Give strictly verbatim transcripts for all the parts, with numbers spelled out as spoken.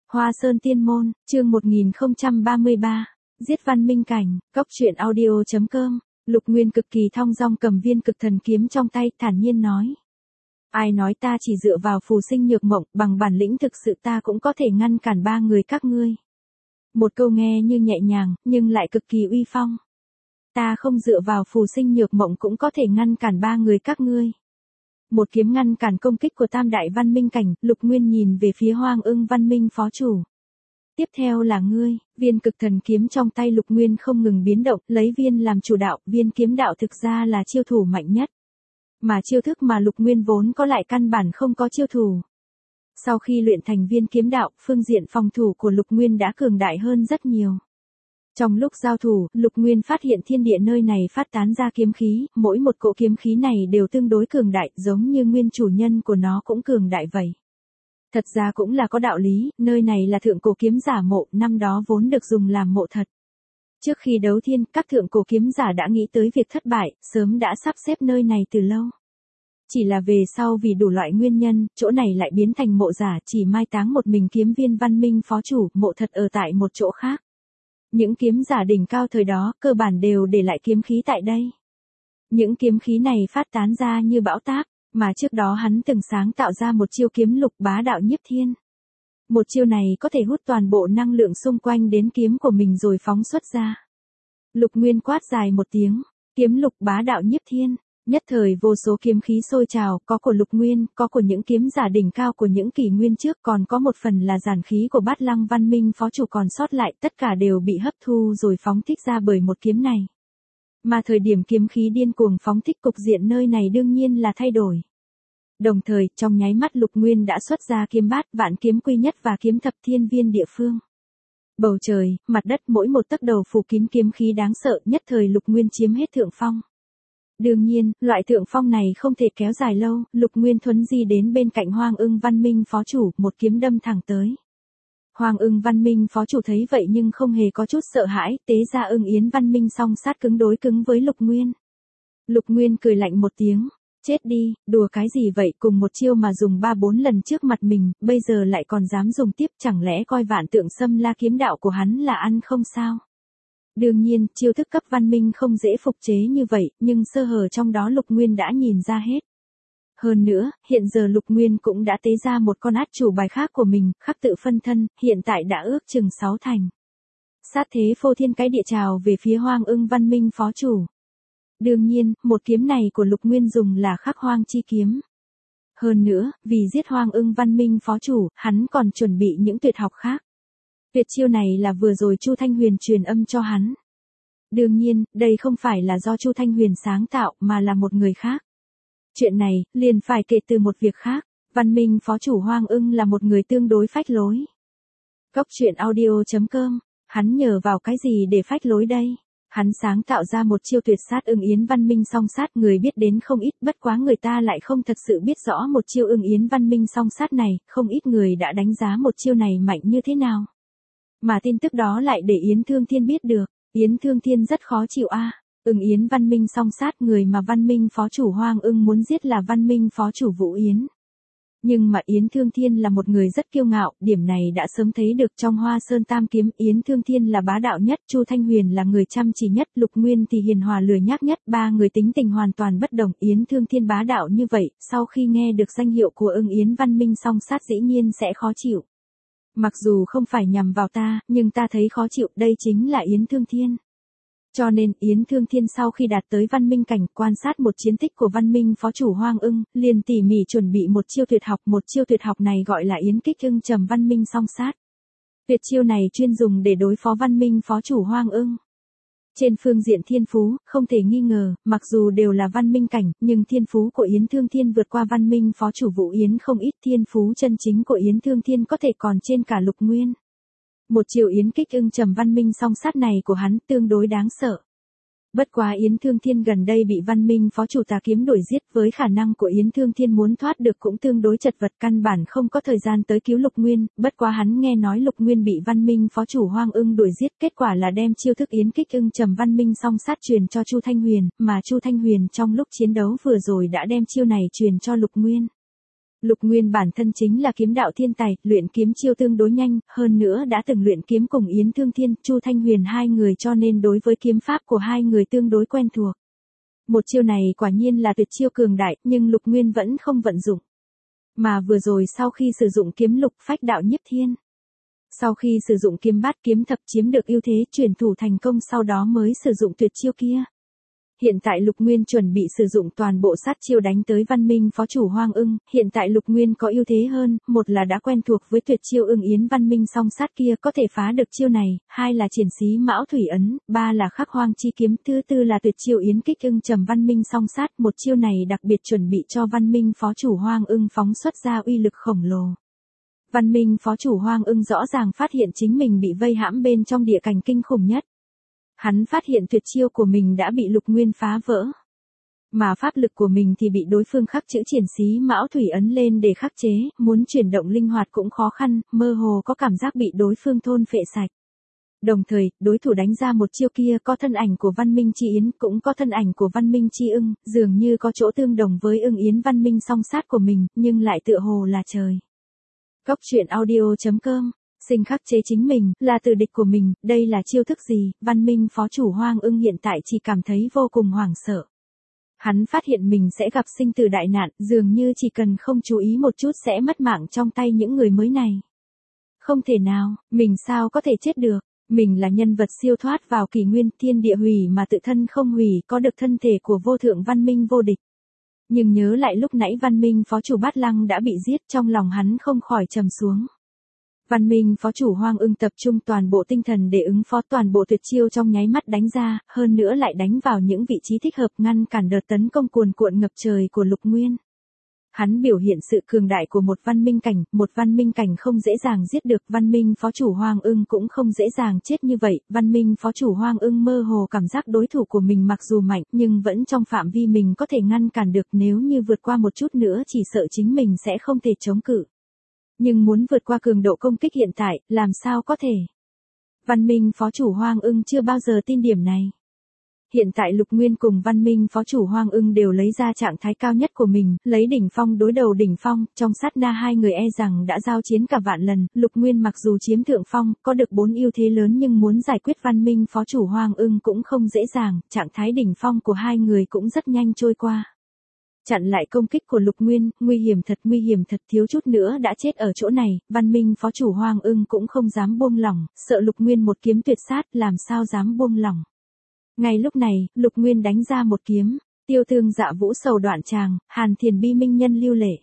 Hoa Sơn Tiên Môn, chương một nghìn không trăm ba mươi ba, giết Văn Minh Cảnh, cốc truyện audio chấm com, Lục Nguyên cực kỳ thong dong cầm viên cực thần kiếm trong tay, thản nhiên nói. Ai nói ta chỉ dựa vào phù sinh nhược mộng, bằng bản lĩnh thực sự ta cũng có thể ngăn cản ba người các ngươi. Một câu nghe như nhẹ nhàng, nhưng lại cực kỳ uy phong. Ta không dựa vào phù sinh nhược mộng cũng có thể ngăn cản ba người các ngươi. Một kiếm ngăn cản công kích của tam đại Văn Minh Cảnh, Lục Nguyên nhìn về phía Hoang Ưng Văn Minh phó chủ. Tiếp theo là ngươi, viên cực thần kiếm trong tay Lục Nguyên không ngừng biến động, lấy viên làm chủ đạo, viên kiếm đạo thực ra là chiêu thủ mạnh nhất. Mà chiêu thức mà Lục Nguyên vốn có lại căn bản không có chiêu thủ. Sau khi luyện thành viên kiếm đạo, phương diện phòng thủ của Lục Nguyên đã cường đại hơn rất nhiều. Trong lúc giao thủ, Lục Nguyên phát hiện thiên địa nơi này phát tán ra kiếm khí, mỗi một cỗ kiếm khí này đều tương đối cường đại, giống như nguyên chủ nhân của nó cũng cường đại vậy. Thật ra cũng là có đạo lý, nơi này là thượng cổ kiếm giả mộ, năm đó vốn được dùng làm mộ thật. Trước khi đấu thiên, các thượng cổ kiếm giả đã nghĩ tới việc thất bại, sớm đã sắp xếp nơi này từ lâu. Chỉ là về sau vì đủ loại nguyên nhân, chỗ này lại biến thành mộ giả, chỉ mai táng một mình kiếm viên Văn Minh phó chủ, mộ thật ở tại một chỗ khác. Những kiếm giả đỉnh cao thời đó, cơ bản đều để lại kiếm khí tại đây. Những kiếm khí này phát tán ra như bão táp, mà trước đó hắn từng sáng tạo ra một chiêu kiếm lục bá đạo nhiếp thiên. Một chiêu này có thể hút toàn bộ năng lượng xung quanh đến kiếm của mình rồi phóng xuất ra. Lục Nguyên quát dài một tiếng, kiếm lục bá đạo nhiếp thiên. Nhất thời vô số kiếm khí sôi trào, có của Lục Nguyên, có của những kiếm giả đỉnh cao của những kỷ nguyên trước, còn có một phần là giản khí của Bát Lăng Văn Minh phó chủ còn sót lại, tất cả đều bị hấp thu rồi phóng thích ra bởi một kiếm này. Mà thời điểm kiếm khí điên cuồng phóng thích, cục diện nơi này đương nhiên là thay đổi. Đồng thời, trong nháy mắt Lục Nguyên đã xuất ra kiếm bát, vạn kiếm quy nhất và kiếm thập thiên viên địa phương. Bầu trời, mặt đất mỗi một tấc đầu phủ kín kiếm khí đáng sợ, nhất thời Lục Nguyên chiếm hết thượng phong. Đương nhiên, loại thượng phong này không thể kéo dài lâu, Lục Nguyên thuấn di đến bên cạnh Hoang Ưng Văn Minh phó chủ, một kiếm đâm thẳng tới. Hoang Ưng Văn Minh phó chủ thấy vậy nhưng không hề có chút sợ hãi, tế ra Ưng Yến Văn Minh song sát cứng đối cứng với Lục Nguyên. Lục Nguyên cười lạnh một tiếng, chết đi, đùa cái gì vậy, cùng một chiêu mà dùng ba bốn lần trước mặt mình, bây giờ lại còn dám dùng tiếp, chẳng lẽ coi vạn tượng xâm la kiếm đạo của hắn là ăn không sao? Đương nhiên, chiêu thức cấp văn minh không dễ phục chế như vậy, nhưng sơ hở trong đó Lục Nguyên đã nhìn ra hết. Hơn nữa, hiện giờ Lục Nguyên cũng đã tế ra một con át chủ bài khác của mình, khắc tự phân thân, hiện tại đã ước chừng sáu thành. Sát thế phô thiên cái địa trào về phía Hoang Ưng Văn Minh phó chủ. Đương nhiên, một kiếm này của Lục Nguyên dùng là khắc hoang chi kiếm. Hơn nữa, vì giết Hoang Ưng Văn Minh phó chủ, hắn còn chuẩn bị những tuyệt học khác. Tuyệt chiêu này là vừa rồi Chu Thanh Huyền truyền âm cho hắn. Đương nhiên, đây không phải là do Chu Thanh Huyền sáng tạo mà là một người khác. Chuyện này, liền phải kể từ một việc khác, Văn Minh phó chủ Hoang Ưng là một người tương đối phách lối. cốc truyện audio chấm com, hắn nhờ vào cái gì để phách lối đây? Hắn sáng tạo ra một chiêu tuyệt sát Ưng Yến Văn Minh song sát, người biết đến không ít, bất quá người ta lại không thật sự biết rõ một chiêu Ưng Yến Văn Minh song sát này, không ít người đã đánh giá một chiêu này mạnh như thế nào. Mà tin tức đó lại để Yến Thương Thiên biết được, Yến Thương Thiên rất khó chịu a. À. Ưng Yến Văn Minh song sát, người mà Văn Minh phó chủ Hoang Ưng muốn giết là Văn Minh phó chủ Vũ Yến. Nhưng mà Yến Thương Thiên là một người rất kiêu ngạo, điểm này đã sớm thấy được trong Hoa Sơn Tam Kiếm, Yến Thương Thiên là bá đạo nhất, Chu Thanh Huyền là người chăm chỉ nhất, Lục Nguyên thì hiền hòa lười nhác nhất, ba người tính tình hoàn toàn bất đồng, Yến Thương Thiên bá đạo như vậy, sau khi nghe được danh hiệu của Ưng Yến Văn Minh song sát dĩ nhiên sẽ khó chịu. Mặc dù không phải nhằm vào ta, nhưng ta thấy khó chịu, đây chính là Yến Thương Thiên. Cho nên, Yến Thương Thiên sau khi đạt tới Văn Minh Cảnh, quan sát một chiến tích của Văn Minh phó chủ Hoang Ưng, liền tỉ mỉ chuẩn bị một chiêu tuyệt học, một chiêu tuyệt học này gọi là Yến Kích Ưng Trầm Văn Minh song sát. Tuyệt chiêu này chuyên dùng để đối phó Văn Minh phó chủ Hoang Ưng. Trên phương diện thiên phú, không thể nghi ngờ, mặc dù đều là Văn Minh Cảnh, nhưng thiên phú của Yến Thương Thiên vượt qua Văn Minh phó chủ Vũ Yến không ít, thiên phú chân chính của Yến Thương Thiên có thể còn trên cả Lục Nguyên. Một chiều Yến Kích Ưng Trầm Văn Minh song sát này của hắn tương đối đáng sợ. Bất quá Yến Thương Thiên gần đây bị Văn Minh phó chủ tà kiếm đuổi giết, với khả năng của Yến Thương Thiên muốn thoát được cũng tương đối chật vật, căn bản không có thời gian tới cứu Lục Nguyên, bất quá hắn nghe nói Lục Nguyên bị Văn Minh phó chủ Hoang Ưng đuổi giết, kết quả là đem chiêu thức Yến Kích Ưng Trầm Văn Minh song sát truyền cho Chu Thanh Huyền, mà Chu Thanh Huyền trong lúc chiến đấu vừa rồi đã đem chiêu này truyền cho Lục Nguyên. Lục Nguyên bản thân chính là kiếm đạo thiên tài, luyện kiếm chiêu tương đối nhanh, hơn nữa đã từng luyện kiếm cùng Yến Thương Thiên, Chu Thanh Huyền hai người cho nên đối với kiếm pháp của hai người tương đối quen thuộc. Một chiêu này quả nhiên là tuyệt chiêu cường đại, nhưng Lục Nguyên vẫn không vận dụng. Mà vừa rồi sau khi sử dụng kiếm lục phách đạo nhiếp thiên. Sau khi sử dụng kiếm bát kiếm thập chiếm được ưu thế chuyển thủ thành công sau đó mới sử dụng tuyệt chiêu kia. Hiện tại Lục Nguyên chuẩn bị sử dụng toàn bộ sát chiêu đánh tới Văn Minh phó chủ Hoang Ưng, hiện tại Lục Nguyên có ưu thế hơn, một là đã quen thuộc với tuyệt chiêu Ưng Yến Văn Minh song sát kia có thể phá được chiêu này, hai là triển xí mão thủy ấn, ba là khắc hoang chi kiếm, thứ tư là tuyệt chiêu Yến kích ưng trầm Văn Minh song sát, một chiêu này đặc biệt chuẩn bị cho Văn Minh phó chủ Hoang Ưng phóng xuất ra uy lực khổng lồ. Văn Minh phó chủ Hoang Ưng rõ ràng phát hiện chính mình bị vây hãm bên trong địa cảnh kinh khủng nhất. Hắn phát hiện tuyệt chiêu của mình đã bị Lục Nguyên phá vỡ. Mà pháp lực của mình thì bị đối phương khắc chữ triển xí mão thủy ấn lên để khắc chế, muốn chuyển động linh hoạt cũng khó khăn, mơ hồ có cảm giác bị đối phương thôn phệ sạch. Đồng thời, đối thủ đánh ra một chiêu kia có thân ảnh của Văn Minh Chi Yến cũng có thân ảnh của Văn Minh Chi Ưng, dường như có chỗ tương đồng với Ưng Yến Văn Minh song sát của mình, nhưng lại tựa hồ là trời. Cốc truyện audio chấm com Sinh khắc chế chính mình, là từ địch của mình, đây là chiêu thức gì? Văn Minh phó chủ Hoang Ưng hiện tại chỉ cảm thấy vô cùng hoảng sợ. Hắn phát hiện mình sẽ gặp sinh tử đại nạn, dường như chỉ cần không chú ý một chút sẽ mất mạng trong tay những người mới này. Không thể nào, mình sao có thể chết được? Mình là nhân vật siêu thoát vào kỷ nguyên thiên địa hủy mà tự thân không hủy, có được thân thể của vô thượng văn minh vô địch. Nhưng nhớ lại lúc nãy Văn Minh phó chủ Bát Lăng đã bị giết, trong lòng hắn không khỏi trầm xuống. Văn Minh phó chủ Hoang Ưng tập trung toàn bộ tinh thần để ứng phó toàn bộ tuyệt chiêu trong nháy mắt đánh ra, hơn nữa lại đánh vào những vị trí thích hợp ngăn cản đợt tấn công cuồn cuộn ngập trời của Lục Nguyên. Hắn biểu hiện sự cường đại của một văn minh cảnh, một văn minh cảnh không dễ dàng giết được, Văn Minh phó chủ Hoang Ưng cũng không dễ dàng chết như vậy, Văn Minh phó chủ Hoang Ưng mơ hồ cảm giác đối thủ của mình mặc dù mạnh nhưng vẫn trong phạm vi mình có thể ngăn cản được, nếu như vượt qua một chút nữa chỉ sợ chính mình sẽ không thể chống cự. Nhưng muốn vượt qua cường độ công kích hiện tại, làm sao có thể? Văn Minh phó chủ Hoang Ưng chưa bao giờ tin điểm này. Hiện tại Lục Nguyên cùng Văn Minh phó chủ Hoang Ưng đều lấy ra trạng thái cao nhất của mình, lấy đỉnh phong đối đầu đỉnh phong, trong sát na hai người e rằng đã giao chiến cả vạn lần, Lục Nguyên mặc dù chiếm thượng phong, có được bốn ưu thế lớn nhưng muốn giải quyết Văn Minh phó chủ Hoang Ưng cũng không dễ dàng, trạng thái đỉnh phong của hai người cũng rất nhanh trôi qua. Chặn lại công kích của Lục Nguyên, nguy hiểm thật nguy hiểm thật, thiếu chút nữa đã chết ở chỗ này, Văn Minh phó chủ Hoang Ưng cũng không dám buông lỏng, sợ Lục Nguyên một kiếm tuyệt sát, làm sao dám buông lỏng. Ngay lúc này, Lục Nguyên đánh ra một kiếm, tiêu tương dạ vũ sầu đoạn tràng, hàn thiền bi minh nhân lưu lệ.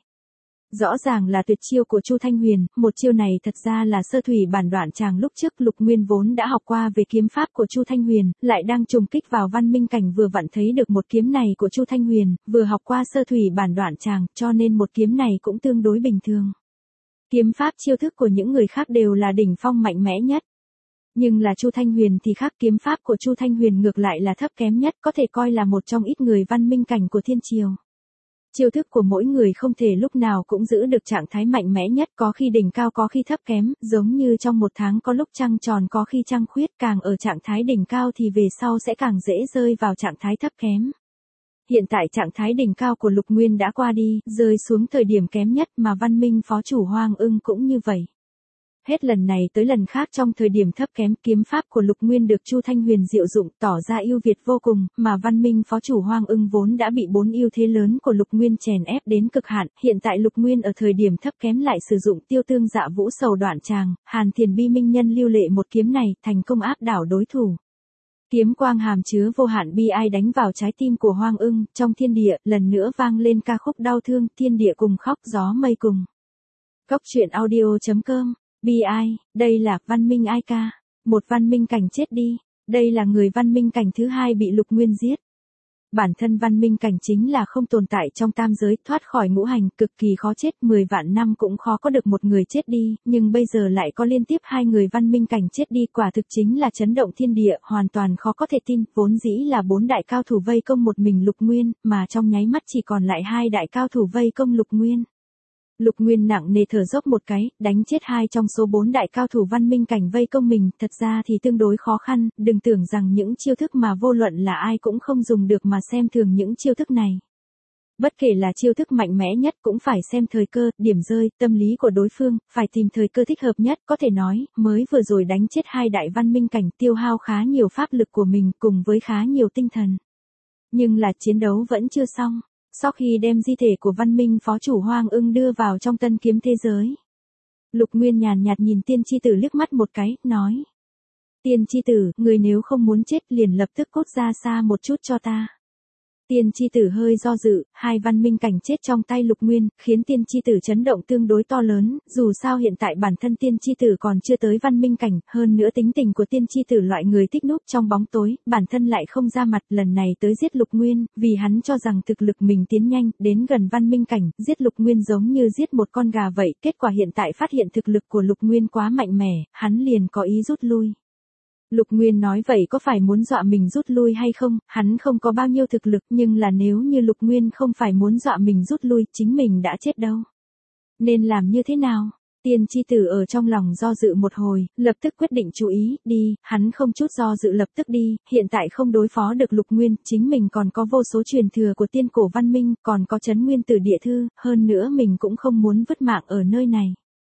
Rõ ràng là tuyệt chiêu của Chu Thanh Huyền, một chiêu này thật ra là sơ thủy bản đoạn tràng lúc trước Lục Nguyên vốn đã học qua về kiếm pháp của Chu Thanh Huyền, lại đang trùng kích vào văn minh cảnh vừa vặn thấy được một kiếm này của Chu Thanh Huyền, vừa học qua sơ thủy bản đoạn tràng, cho nên một kiếm này cũng tương đối bình thường. Kiếm pháp chiêu thức của những người khác đều là đỉnh phong mạnh mẽ nhất. Nhưng là Chu Thanh Huyền thì khác, kiếm pháp của Chu Thanh Huyền ngược lại là thấp kém nhất, có thể coi là một trong ít người văn minh cảnh của thiên triều. Chiêu thức của mỗi người không thể lúc nào cũng giữ được trạng thái mạnh mẽ nhất, có khi đỉnh cao có khi thấp kém, giống như trong một tháng có lúc trăng tròn có khi trăng khuyết, càng ở trạng thái đỉnh cao thì về sau sẽ càng dễ rơi vào trạng thái thấp kém. Hiện tại trạng thái đỉnh cao của Lục Nguyên đã qua đi, rơi xuống thời điểm kém nhất mà Văn Minh phó chủ Hoang Ưng cũng như vậy. Hết lần này tới lần khác trong thời điểm thấp kém, kiếm pháp của Lục Nguyên được Chu Thanh Huyền diệu dụng, tỏ ra ưu việt vô cùng, mà Văn Minh phó chủ Hoang Ưng vốn đã bị bốn ưu thế lớn của Lục Nguyên chèn ép đến cực hạn, hiện tại Lục Nguyên ở thời điểm thấp kém lại sử dụng tiêu tương dạ vũ sầu đoạn tràng, hàn thiền bi minh nhân lưu lệ, một kiếm này thành công áp đảo đối thủ. Kiếm quang hàm chứa vô hạn bi ai đánh vào trái tim của Hoang Ưng, trong thiên địa lần nữa vang lên ca khúc đau thương, thiên địa cùng khóc gió mây cùng. Cốc truyện audio chấm com Bi ai, đây là văn minh ai ca, một văn minh cảnh chết đi, đây là người văn minh cảnh thứ hai bị Lục Nguyên giết. Bản thân văn minh cảnh chính là không tồn tại trong tam giới, thoát khỏi ngũ hành, cực kỳ khó chết, mười vạn năm cũng khó có được một người chết đi, nhưng bây giờ lại có liên tiếp hai người văn minh cảnh chết đi, quả thực chính là chấn động thiên địa, hoàn toàn khó có thể tin, vốn dĩ là bốn đại cao thủ vây công một mình Lục Nguyên, mà trong nháy mắt chỉ còn lại hai đại cao thủ vây công Lục Nguyên. Lục Nguyên nặng nề thở dốc một cái, đánh chết hai trong số bốn đại cao thủ văn minh cảnh vây công mình, thật ra thì tương đối khó khăn, đừng tưởng rằng những chiêu thức mà vô luận là ai cũng không dùng được mà xem thường những chiêu thức này. Bất kể là chiêu thức mạnh mẽ nhất cũng phải xem thời cơ, điểm rơi, tâm lý của đối phương, phải tìm thời cơ thích hợp nhất, có thể nói, mới vừa rồi đánh chết hai đại văn minh cảnh tiêu hao khá nhiều pháp lực của mình cùng với khá nhiều tinh thần. Nhưng là chiến đấu vẫn chưa xong. Sau khi đem di thể của văn minh phó chủ Hoang Ưng đưa vào trong tân kiếm thế giới, Lục Nguyên nhàn nhạt nhìn tiên tri tử liếc mắt một cái, nói. Tiên tri tử, người nếu không muốn chết liền lập tức cút ra xa một chút cho ta. Tiên tri tử hơi do dự, hai văn minh cảnh chết trong tay Lục Nguyên, khiến tiên tri tử chấn động tương đối to lớn, dù sao hiện tại bản thân tiên tri tử còn chưa tới văn minh cảnh, hơn nữa tính tình của tiên tri tử loại người thích núp trong bóng tối, bản thân lại không ra mặt, lần này tới giết Lục Nguyên, vì hắn cho rằng thực lực mình tiến nhanh, đến gần văn minh cảnh, giết Lục Nguyên giống như giết một con gà vậy, kết quả hiện tại phát hiện thực lực của Lục Nguyên quá mạnh mẽ, hắn liền có ý rút lui. Lục Nguyên nói vậy có phải muốn dọa mình rút lui hay không, hắn không có bao nhiêu thực lực nhưng là nếu như Lục Nguyên không phải muốn dọa mình rút lui, chính mình đã chết đâu. Nên làm như thế nào? Tiên tri tử ở trong lòng do dự một hồi, lập tức quyết định chú ý, đi, hắn không chút do dự lập tức đi, hiện tại không đối phó được Lục Nguyên, chính mình còn có vô số truyền thừa của tiên cổ văn minh, còn có Trấn Nguyên Tử Địa Thư, hơn nữa mình cũng không muốn vứt mạng ở nơi này.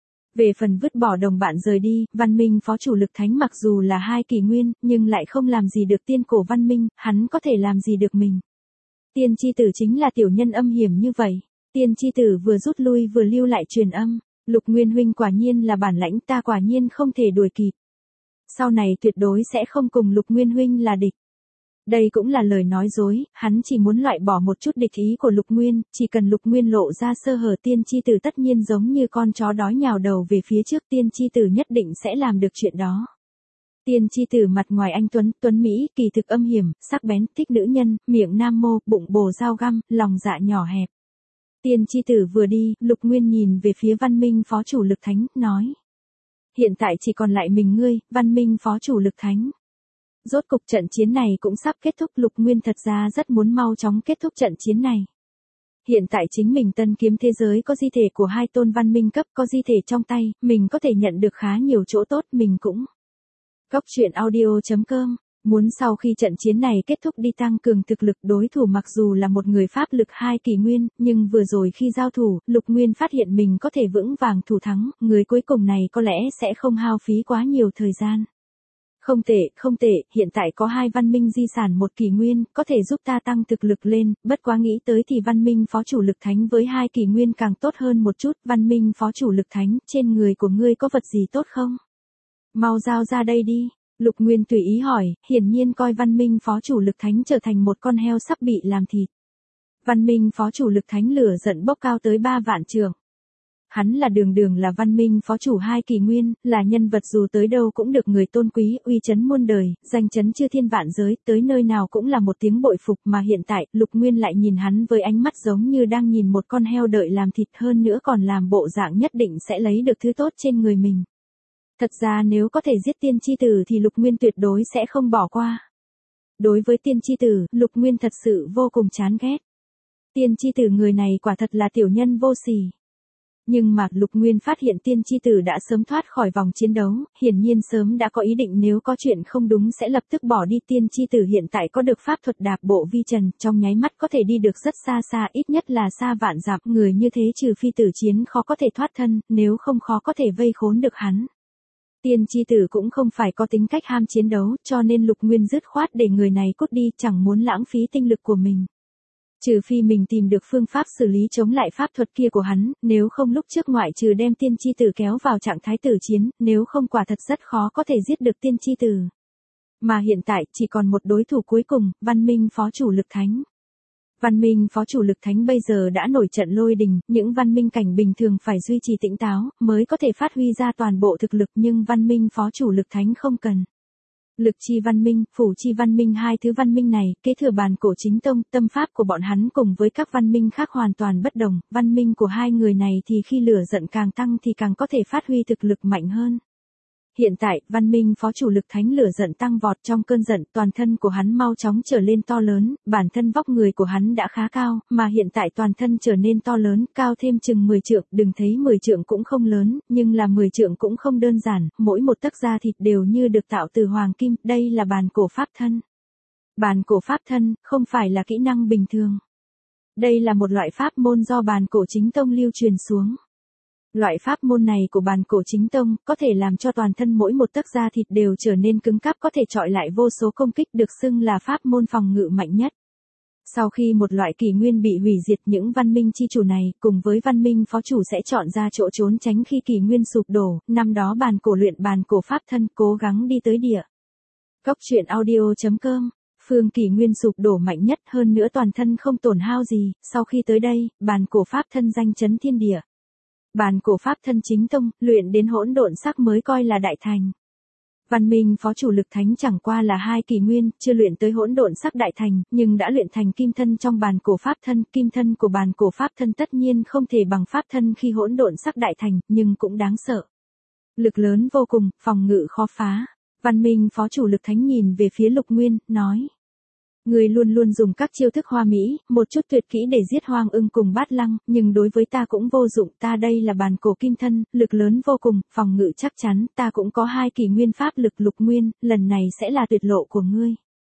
Về phần vứt bỏ đồng bạn rời đi, văn minh phó chủ Lực Thánh mặc dù là hai kỳ nguyên, nhưng lại không làm gì được tiên cổ văn minh, hắn có thể làm gì được mình. Tiên tri tử chính là tiểu nhân âm hiểm như vậy. Tiên tri tử vừa rút lui vừa lưu lại truyền âm. Lục Nguyên huynh quả nhiên là bản lãnh, ta quả nhiên không thể đuổi kịp. Sau này tuyệt đối sẽ không cùng Lục Nguyên huynh là địch. Đây cũng là lời nói dối, hắn chỉ muốn loại bỏ một chút địch ý của Lục Nguyên, chỉ cần Lục Nguyên lộ ra sơ hở tiên tri tử tất nhiên giống như con chó đói nhào đầu về phía trước, tiên tri tử nhất định sẽ làm được chuyện đó. Tiên tri tử mặt ngoài anh tuấn, tuấn Mỹ, kỳ thực âm hiểm, sắc bén, thích nữ nhân, miệng nam mô, bụng bồ dao găm, lòng dạ nhỏ hẹp. Tiên tri tử vừa đi, Lục Nguyên nhìn về phía văn minh phó chủ Lực Thánh, nói. Hiện tại chỉ còn lại mình ngươi, văn minh phó chủ Lực Thánh. Rốt cục trận chiến này cũng sắp kết thúc, Lục Nguyên thật ra rất muốn mau chóng kết thúc trận chiến này. Hiện tại chính mình tân kiếm thế giới có di thể của hai tôn văn minh cấp, có di thể trong tay, mình có thể nhận được khá nhiều chỗ tốt, mình cũng. Góc truyện audio chấm com, muốn sau khi trận chiến này kết thúc đi tăng cường thực lực, đối thủ mặc dù là một người pháp lực hai kỳ nguyên, nhưng vừa rồi khi giao thủ, Lục Nguyên phát hiện mình có thể vững vàng thủ thắng, người cuối cùng này có lẽ sẽ không hao phí quá nhiều thời gian. Không tệ, không tệ, hiện tại có hai văn minh di sản một kỳ nguyên, có thể giúp ta tăng thực lực lên, bất quá nghĩ tới thì văn minh phó chủ Lực Thánh với hai kỳ nguyên càng tốt hơn một chút, văn minh phó chủ Lực Thánh, trên người của ngươi có vật gì tốt không? Mau giao ra đây đi, Lục Nguyên tùy ý hỏi, hiển nhiên coi văn minh phó chủ Lực Thánh trở thành một con heo sắp bị làm thịt. Văn minh phó chủ Lực Thánh lửa giận bốc cao tới ba vạn trượng. Hắn là đường đường là văn minh phó chủ hai kỳ nguyên, là nhân vật dù tới đâu cũng được người tôn quý, uy chấn muôn đời, danh chấn chư thiên vạn giới, tới nơi nào cũng là một tiếng bội phục, mà hiện tại, Lục Nguyên lại nhìn hắn với ánh mắt giống như đang nhìn một con heo đợi làm thịt, hơn nữa còn làm bộ dạng nhất định sẽ lấy được thứ tốt trên người mình. Thật ra nếu có thể giết tiên tri tử thì Lục Nguyên tuyệt đối sẽ không bỏ qua. Đối với tiên tri tử, Lục Nguyên thật sự vô cùng chán ghét. Tiên tri tử người này quả thật là tiểu nhân vô sỉ. Nhưng mà Lục Nguyên phát hiện tiên tri tử đã sớm thoát khỏi vòng chiến đấu, hiển nhiên sớm đã có ý định nếu có chuyện không đúng sẽ lập tức bỏ đi. Tiên tri tử hiện tại có được pháp thuật đạp bộ vi trần, trong nháy mắt có thể đi được rất xa xa, ít nhất là xa vạn dặm, người như thế trừ phi tử chiến khó có thể thoát thân, nếu không khó có thể vây khốn được hắn. Tiên tri tử cũng không phải có tính cách ham chiến đấu, cho nên Lục Nguyên dứt khoát để người này cút đi, chẳng muốn lãng phí tinh lực của mình. Trừ phi mình tìm được phương pháp xử lý chống lại pháp thuật kia của hắn, nếu không lúc trước ngoại trừ đem tiên tri tử kéo vào trạng thái tử chiến, nếu không quả thật rất khó có thể giết được tiên tri tử. Mà hiện tại chỉ còn một đối thủ cuối cùng, văn minh phó chủ Lực Thánh. Văn minh phó chủ Lực Thánh bây giờ đã nổi trận lôi đình, những văn minh cảnh bình thường phải duy trì tỉnh táo, mới có thể phát huy ra toàn bộ thực lực, nhưng văn minh phó chủ Lực Thánh không cần. Lực chi văn minh, phủ chi văn minh, hai thứ văn minh này, kế thừa bàn cổ chính tông, tâm pháp của bọn hắn cùng với các văn minh khác hoàn toàn bất đồng, văn minh của hai người này thì khi lửa giận càng tăng thì càng có thể phát huy thực lực mạnh hơn. Hiện tại, văn minh phó chủ Lực Thánh lửa giận tăng vọt, trong cơn giận, toàn thân của hắn mau chóng trở lên to lớn, bản thân vóc người của hắn đã khá cao, mà hiện tại toàn thân trở nên to lớn, cao thêm chừng mười trượng, đừng thấy mười trượng cũng không lớn, nhưng là mười trượng cũng không đơn giản, mỗi một tấc da thịt đều như được tạo từ hoàng kim, đây là bàn cổ pháp thân. Bàn cổ pháp thân, không phải là kỹ năng bình thường. Đây là một loại pháp môn do bàn cổ chính tông lưu truyền xuống. Loại pháp môn này của bàn cổ chính tông có thể làm cho toàn thân mỗi một tấc da thịt đều trở nên cứng cáp, có thể chọi lại vô số công kích, được xưng là pháp môn phòng ngự mạnh nhất. Sau khi một loại kỷ nguyên bị hủy diệt, những văn minh chi chủ này cùng với văn minh phó chủ sẽ chọn ra chỗ trốn tránh khi kỷ nguyên sụp đổ. Năm đó bàn cổ luyện bàn cổ pháp thân cố gắng đi tới địa. Cốc truyện audio chấm com. Phương kỷ nguyên sụp đổ mạnh nhất, hơn nữa toàn thân không tổn hao gì. Sau khi tới đây, bàn cổ pháp thân danh chấn thiên địa. Bàn cổ pháp thân chính tông, luyện đến hỗn độn sắc mới coi là đại thành. Văn minh phó chủ lực thánh chẳng qua là hai kỷ nguyên, chưa luyện tới hỗn độn sắc đại thành, nhưng đã luyện thành kim thân trong bàn cổ pháp thân. Kim thân của bàn cổ pháp thân tất nhiên không thể bằng pháp thân khi hỗn độn sắc đại thành, nhưng cũng đáng sợ. Lực lớn vô cùng, phòng ngự khó phá. Văn minh phó chủ lực thánh nhìn về phía Lục Nguyên, nói. Người luôn luôn dùng các chiêu thức hoa mỹ, một chút tuyệt kỹ để giết Hoang Ưng cùng Bát Lăng, nhưng đối với ta cũng vô dụng. Ta đây là bàn cổ kim thân, lực lớn vô cùng, phòng ngự chắc chắn. Ta cũng có hai kỷ nguyên pháp lực. Lục Nguyên, lần này sẽ là tuyệt lộ của ngươi.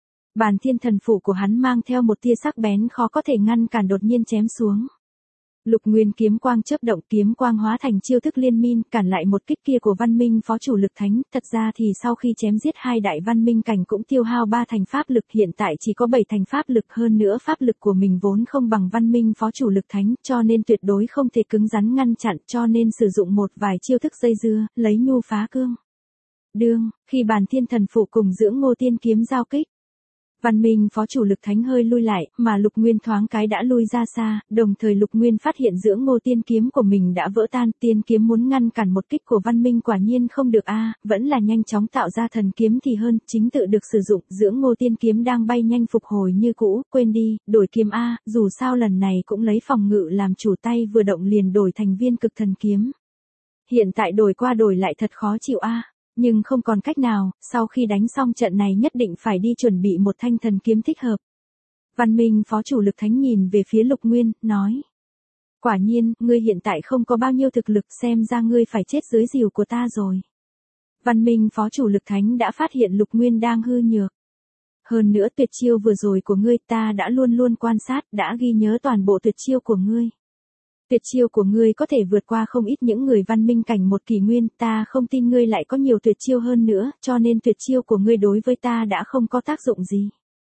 Bàn thiên thần phủ của hắn mang theo một tia sắc bén khó có thể ngăn cản, đột nhiên chém xuống. Lục Nguyên kiếm quang chớp động, kiếm quang hóa thành chiêu thức liên min, cản lại một kích kia của văn minh phó chủ lực thánh. Thật ra thì sau khi chém giết hai đại văn minh cảnh cũng tiêu hao ba thành pháp lực, hiện tại chỉ có bảy thành pháp lực, hơn nữa pháp lực của mình vốn không bằng văn minh phó chủ lực thánh, cho nên tuyệt đối không thể cứng rắn ngăn chặn, cho nên sử dụng một vài chiêu thức dây dưa, lấy nhu phá cương. Đương, khi bàn thiên thần phụ cùng dưỡng ngô tiên kiếm giao kích. Văn minh phó chủ lực thánh hơi lui lại, mà Lục Nguyên thoáng cái đã lui ra xa, đồng thời Lục Nguyên phát hiện dưỡng ngô tiên kiếm của mình đã vỡ tan. Tiên kiếm muốn ngăn cản một kích của văn minh quả nhiên không được a, vẫn là nhanh chóng tạo ra thần kiếm thì hơn, chính tự được sử dụng. Dưỡng ngô tiên kiếm đang bay nhanh phục hồi như cũ, quên đi, đổi kiếm a, dù sao lần này cũng lấy phòng ngự làm chủ, tay vừa động liền đổi thành viên cực thần kiếm. Hiện tại đổi qua đổi lại thật khó chịu a. Nhưng không còn cách nào, sau khi đánh xong trận này nhất định phải đi chuẩn bị một thanh thần kiếm thích hợp. Văn minh phó chủ lực thánh nhìn về phía Lục Nguyên, nói. Quả nhiên, ngươi hiện tại không có bao nhiêu thực lực, xem ra ngươi phải chết dưới rìu của ta rồi. Văn minh phó chủ lực thánh đã phát hiện Lục Nguyên đang hư nhược. Hơn nữa tuyệt chiêu vừa rồi của ngươi ta đã luôn luôn quan sát, đã ghi nhớ toàn bộ tuyệt chiêu của ngươi. Tuyệt chiêu của ngươi có thể vượt qua không ít những người văn minh cảnh một kỷ nguyên, ta không tin ngươi lại có nhiều tuyệt chiêu hơn nữa, cho nên tuyệt chiêu của ngươi đối với ta đã không có tác dụng gì.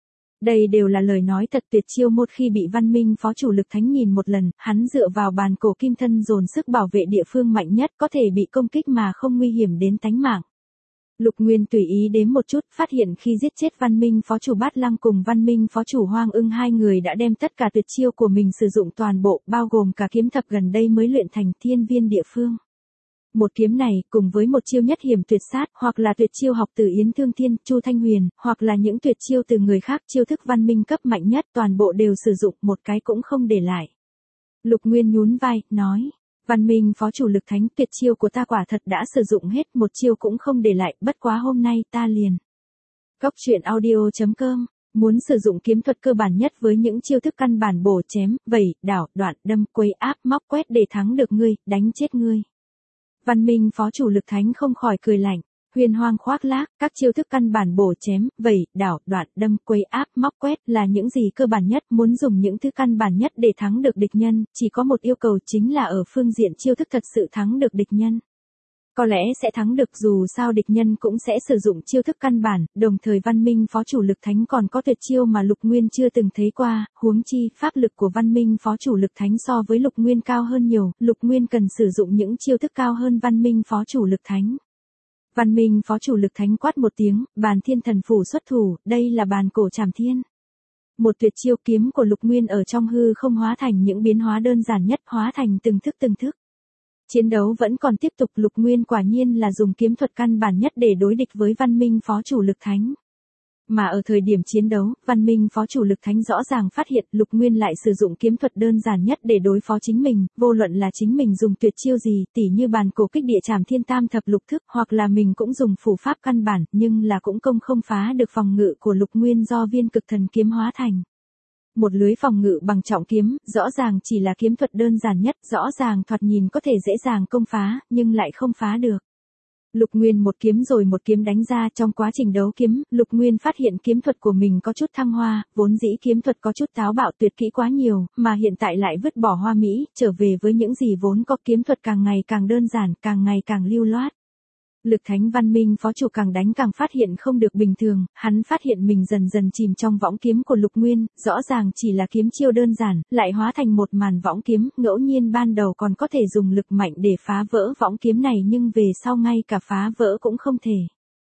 Đây đều là lời nói thật. Tuyệt chiêu một khi bị văn minh phó chủ lực thánh nhìn một lần, hắn dựa vào bàn cổ kim thân dồn sức bảo vệ địa phương mạnh nhất, có thể bị công kích mà không nguy hiểm đến tánh mạng. Lục Nguyên tùy ý đếm một chút, phát hiện khi giết chết văn minh phó chủ Bát Lăng cùng văn minh phó chủ Hoang Ưng, hai người đã đem tất cả tuyệt chiêu của mình sử dụng toàn bộ, bao gồm cả kiếm thập gần đây mới luyện thành thiên viên địa phương. Một kiếm này, cùng với một chiêu nhất hiểm tuyệt sát, hoặc là tuyệt chiêu học từ Yến Thương Thiên, Chu Thanh Huyền, hoặc là những tuyệt chiêu từ người khác, chiêu thức văn minh cấp mạnh nhất, toàn bộ đều sử dụng, một cái cũng không để lại. Lục Nguyên nhún vai, nói. Văn minh phó chủ lực thánh, tuyệt chiêu của ta quả thật đã sử dụng hết, một chiêu cũng không để lại, bất quá hôm nay ta liền. Cốc truyện audio chấm com. Muốn sử dụng kiếm thuật cơ bản nhất với những chiêu thức căn bản bổ chém, vẩy, đảo, đoạn, đâm, quấy, áp, móc, quét để thắng được ngươi, đánh chết ngươi. Văn minh phó chủ lực thánh không khỏi cười lạnh. Huyền hoang khoác lác, các chiêu thức căn bản bổ chém, vẩy, đảo, đoạn, đâm, quấy, áp, móc, quét là những gì cơ bản nhất, muốn dùng những thứ căn bản nhất để thắng được địch nhân, chỉ có một yêu cầu chính là ở phương diện chiêu thức thật sự thắng được địch nhân. Có lẽ sẽ thắng được, dù sao địch nhân cũng sẽ sử dụng chiêu thức căn bản, đồng thời văn minh phó chủ lực thánh còn có tuyệt chiêu mà Lục Nguyên chưa từng thấy qua, huống chi, pháp lực của văn minh phó chủ lực thánh so với Lục Nguyên cao hơn nhiều, Lục Nguyên cần sử dụng những chiêu thức cao hơn văn minh phó chủ lực thánh. Văn minh phó chủ lực thánh quát một tiếng, bàn thiên thần phủ xuất thủ, đây là bàn cổ trảm thiên. Một tuyệt chiêu kiếm của Lục Nguyên ở trong hư không hóa thành những biến hóa đơn giản nhất, hóa thành từng thức từng thức. Chiến đấu vẫn còn tiếp tục, Lục Nguyên quả nhiên là dùng kiếm thuật căn bản nhất để đối địch với văn minh phó chủ lực thánh. Mà ở thời điểm chiến đấu, văn minh phó chủ lực thánh rõ ràng phát hiện Lục Nguyên lại sử dụng kiếm thuật đơn giản nhất để đối phó chính mình, vô luận là chính mình dùng tuyệt chiêu gì, tỉ như bàn cổ kích địa trảm thiên tam thập lục thức, hoặc là mình cũng dùng phù pháp căn bản, nhưng là cũng công không phá được phòng ngự của Lục Nguyên do viên cực thần kiếm hóa thành. Một lưới phòng ngự bằng trọng kiếm, rõ ràng chỉ là kiếm thuật đơn giản nhất, rõ ràng thoạt nhìn có thể dễ dàng công phá, nhưng lại không phá được. Lục Nguyên một kiếm rồi một kiếm đánh ra, trong quá trình đấu kiếm, Lục Nguyên phát hiện kiếm thuật của mình có chút thăng hoa, vốn dĩ kiếm thuật có chút táo bạo tuyệt kỹ quá nhiều, mà hiện tại lại vứt bỏ hoa mỹ, trở về với những gì vốn có, kiếm thuật càng ngày càng đơn giản, càng ngày càng lưu loát. Lực Thánh Văn Minh phó chủ càng đánh càng phát hiện không được bình thường, hắn phát hiện mình dần dần chìm trong võng kiếm của Lục Nguyên, rõ ràng chỉ là kiếm chiêu đơn giản, lại hóa thành một màn võng kiếm, ngẫu nhiên ban đầu còn có thể dùng lực mạnh để phá vỡ võng kiếm này nhưng về sau ngay cả phá vỡ cũng không thể.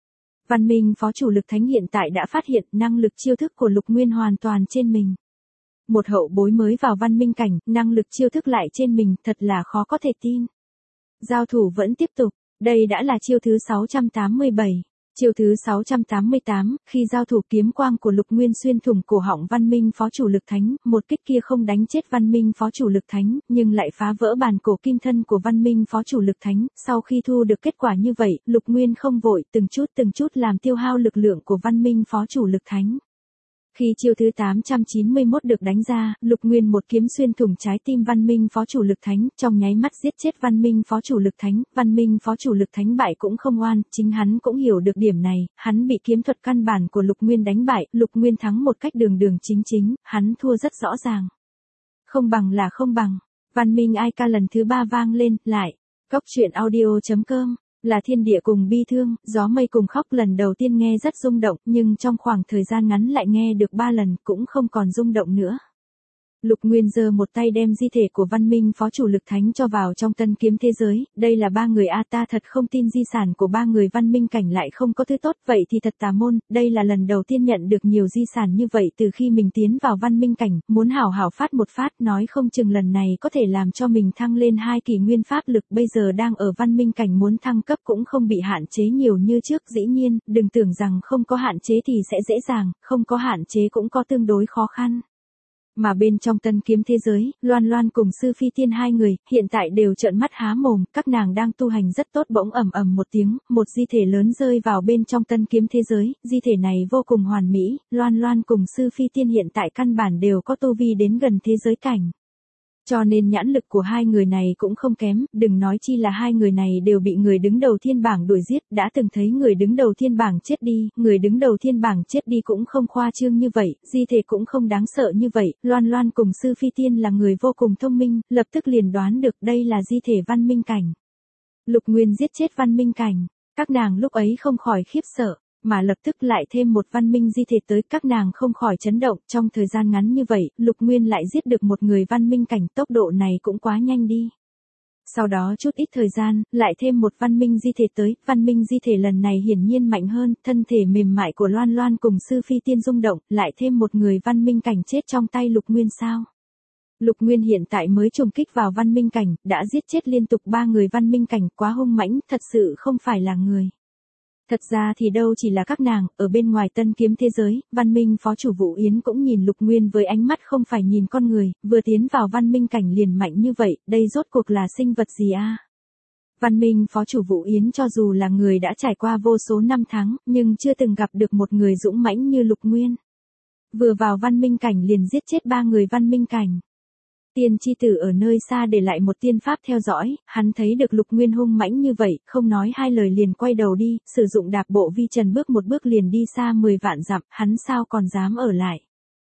Văn Minh phó chủ Lực Thánh hiện tại đã phát hiện năng lực chiêu thức của Lục Nguyên hoàn toàn trên mình. Một hậu bối mới vào văn minh cảnh, năng lực chiêu thức lại trên mình, thật là khó có thể tin. Giao thủ vẫn tiếp tục. Đây đã là chiêu thứ sáu trăm tám mươi bảy. Chiêu thứ sáu trăm tám mươi tám, khi giao thủ kiếm quang của Lục Nguyên xuyên thủng cổ họng Văn Minh phó chủ Lực Thánh, một kích kia không đánh chết Văn Minh phó chủ Lực Thánh, nhưng lại phá vỡ bàn cổ kim thân của Văn Minh phó chủ Lực Thánh. Sau khi thu được kết quả như vậy, Lục Nguyên không vội, từng chút từng chút làm tiêu hao lực lượng của Văn Minh phó chủ Lực Thánh. Khi chiêu thứ tám trăm chín mươi mốt được đánh ra, Lục Nguyên một kiếm xuyên thủng trái tim Văn Minh phó chủ Lực Thánh, trong nháy mắt giết chết Văn Minh phó chủ Lực Thánh, Văn Minh phó chủ Lực Thánh bại cũng không oan, chính hắn cũng hiểu được điểm này, hắn bị kiếm thuật căn bản của Lục Nguyên đánh bại, Lục Nguyên thắng một cách đường đường chính chính, hắn thua rất rõ ràng. Không bằng là không bằng. Văn Minh ai ca lần thứ ba vang lên, lại. Cốc truyện audio chấm com. Là thiên địa cùng bi thương, gió mây cùng khóc, lần đầu tiên nghe rất rung động, nhưng trong khoảng thời gian ngắn lại nghe được ba lần, cũng không còn rung động nữa. Lục Nguyên giơ một tay đem di thể của Văn Minh phó chủ Lực Thánh cho vào trong tân kiếm thế giới, đây là ba người a ta thật không tin di sản của ba người văn minh cảnh lại không có thứ tốt, vậy thì thật tà môn, đây là lần đầu tiên nhận được nhiều di sản như vậy từ khi mình tiến vào văn minh cảnh, muốn hảo hảo phát một phát, nói không chừng lần này có thể làm cho mình thăng lên hai kỳ nguyên pháp lực, bây giờ đang ở văn minh cảnh muốn thăng cấp cũng không bị hạn chế nhiều như trước, dĩ nhiên, đừng tưởng rằng không có hạn chế thì sẽ dễ dàng, không có hạn chế cũng có tương đối khó khăn. Mà bên trong tân kiếm thế giới, Loan Loan cùng Sư Phi Tiên hai người, hiện tại đều trợn mắt há mồm, các nàng đang tu hành rất tốt bỗng ầm ầm một tiếng, một di thể lớn rơi vào bên trong tân kiếm thế giới, di thể này vô cùng hoàn mỹ, Loan Loan cùng Sư Phi Tiên hiện tại căn bản đều có tu vi đến gần thế giới cảnh. Cho nên nhãn lực của hai người này cũng không kém, đừng nói chi là hai người này đều bị người đứng đầu thiên bảng đuổi giết, đã từng thấy người đứng đầu thiên bảng chết đi, người đứng đầu thiên bảng chết đi cũng không khoa trương như vậy, di thể cũng không đáng sợ như vậy, Loan Loan cùng Sư Phi Tiên là người vô cùng thông minh, lập tức liền đoán được đây là di thể văn minh cảnh. Lục Nguyên giết chết văn minh cảnh, các nàng lúc ấy không khỏi khiếp sợ. Mà lập tức lại thêm một văn minh di thể tới, các nàng không khỏi chấn động, trong thời gian ngắn như vậy, Lục Nguyên lại giết được một người văn minh cảnh, tốc độ này cũng quá nhanh đi. Sau đó chút ít thời gian, lại thêm một văn minh di thể tới, văn minh di thể lần này hiển nhiên mạnh hơn, thân thể mềm mại của Loan Loan cùng Sư Phi Tiên rung động, lại thêm một người văn minh cảnh chết trong tay Lục Nguyên sao. Lục Nguyên hiện tại mới trùng kích vào văn minh cảnh, đã giết chết liên tục ba người văn minh cảnh, quá hung mãnh, thật sự không phải là người. Thật ra thì đâu chỉ là các nàng, ở bên ngoài tân kiếm thế giới, văn minh phó chủ Vũ Yến cũng nhìn Lục Nguyên với ánh mắt không phải nhìn con người, vừa tiến vào văn minh cảnh liền mạnh như vậy, đây rốt cuộc là sinh vật gì a? Văn minh phó chủ Vũ Yến cho dù là người đã trải qua vô số năm tháng, nhưng chưa từng gặp được một người dũng mãnh như Lục Nguyên. Vừa vào văn minh cảnh liền giết chết ba người văn minh cảnh. Tiên chi tử ở nơi xa để lại một tiên pháp theo dõi, hắn thấy được Lục Nguyên hung mãnh như vậy, không nói hai lời liền quay đầu đi, sử dụng đạp bộ vi trần bước một bước liền đi xa mười vạn dặm, hắn sao còn dám ở lại.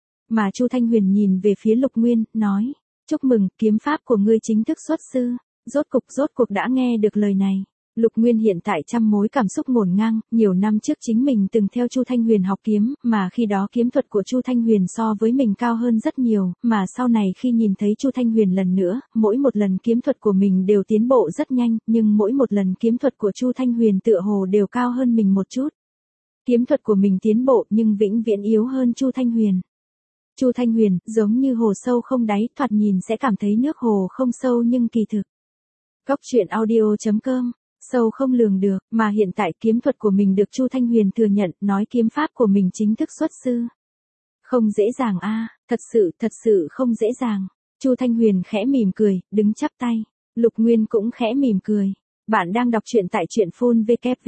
Mà Chu Thanh Huyền nhìn về phía Lục Nguyên, nói, chúc mừng, kiếm pháp của ngươi chính thức xuất sư, rốt cục rốt cuộc đã nghe được lời này. Lục Nguyên hiện tại trăm mối cảm xúc ngổn ngang, nhiều năm trước chính mình từng theo Chu Thanh Huyền học kiếm, mà khi đó kiếm thuật của Chu Thanh Huyền so với mình cao hơn rất nhiều, mà sau này khi nhìn thấy Chu Thanh Huyền lần nữa, mỗi một lần kiếm thuật của mình đều tiến bộ rất nhanh, nhưng mỗi một lần kiếm thuật của Chu Thanh Huyền tựa hồ đều cao hơn mình một chút. Kiếm thuật của mình tiến bộ nhưng vĩnh viễn yếu hơn Chu Thanh Huyền. Chu Thanh Huyền, giống như hồ sâu không đáy, thoạt nhìn sẽ cảm thấy nước hồ không sâu nhưng kỳ thực. Cốc truyện audio chấm com. Sâu không lường được, mà hiện tại kiếm thuật của mình được Chu Thanh Huyền thừa nhận, nói kiếm pháp của mình chính thức xuất sư. Không dễ dàng a, thật sự, thật sự không dễ dàng. Chu Thanh Huyền khẽ mỉm cười, đứng chắp tay. Lục Nguyên cũng khẽ mỉm cười. Bạn đang đọc truyện tại truyện phun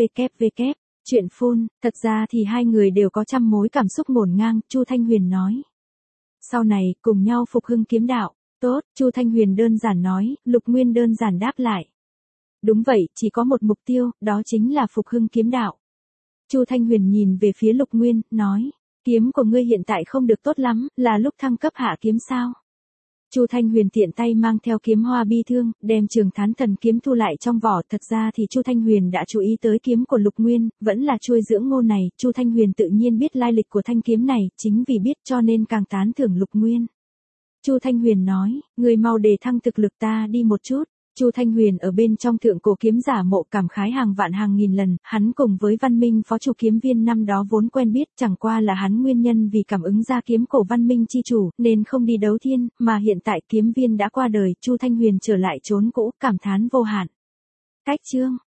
www. Truyện phun, thật ra thì hai người đều có trăm mối cảm xúc ngổn ngang, Chu Thanh Huyền nói. Sau này, cùng nhau phục hưng kiếm đạo. Tốt, Chu Thanh Huyền đơn giản nói, Lục Nguyên đơn giản đáp lại. Đúng vậy, chỉ có một mục tiêu, đó chính là phục hưng kiếm đạo. Chu Thanh Huyền nhìn về phía Lục Nguyên, nói, kiếm của ngươi hiện tại không được tốt lắm, là lúc thăng cấp hạ kiếm sao? Chu Thanh Huyền tiện tay mang theo kiếm hoa bi thương, đem Trường Thán Thần kiếm thu lại trong vỏ, thật ra thì Chu Thanh Huyền đã chú ý tới kiếm của Lục Nguyên, vẫn là chuôi dưỡng ngô này, Chu Thanh Huyền tự nhiên biết lai lịch của thanh kiếm này, chính vì biết cho nên càng tán thưởng Lục Nguyên. Chu Thanh Huyền nói, người mau đề thăng thực lực ta đi một chút. Chu Thanh Huyền ở bên trong thượng cổ kiếm giả mộ cảm khái hàng vạn hàng nghìn lần, hắn cùng với Văn Minh phó chủ kiếm viên năm đó vốn quen biết, chẳng qua là hắn nguyên nhân vì cảm ứng ra kiếm cổ Văn Minh chi chủ, nên không đi đấu thiên, mà hiện tại kiếm viên đã qua đời, Chu Thanh Huyền trở lại chốn cũ, cảm thán vô hạn. Cách chương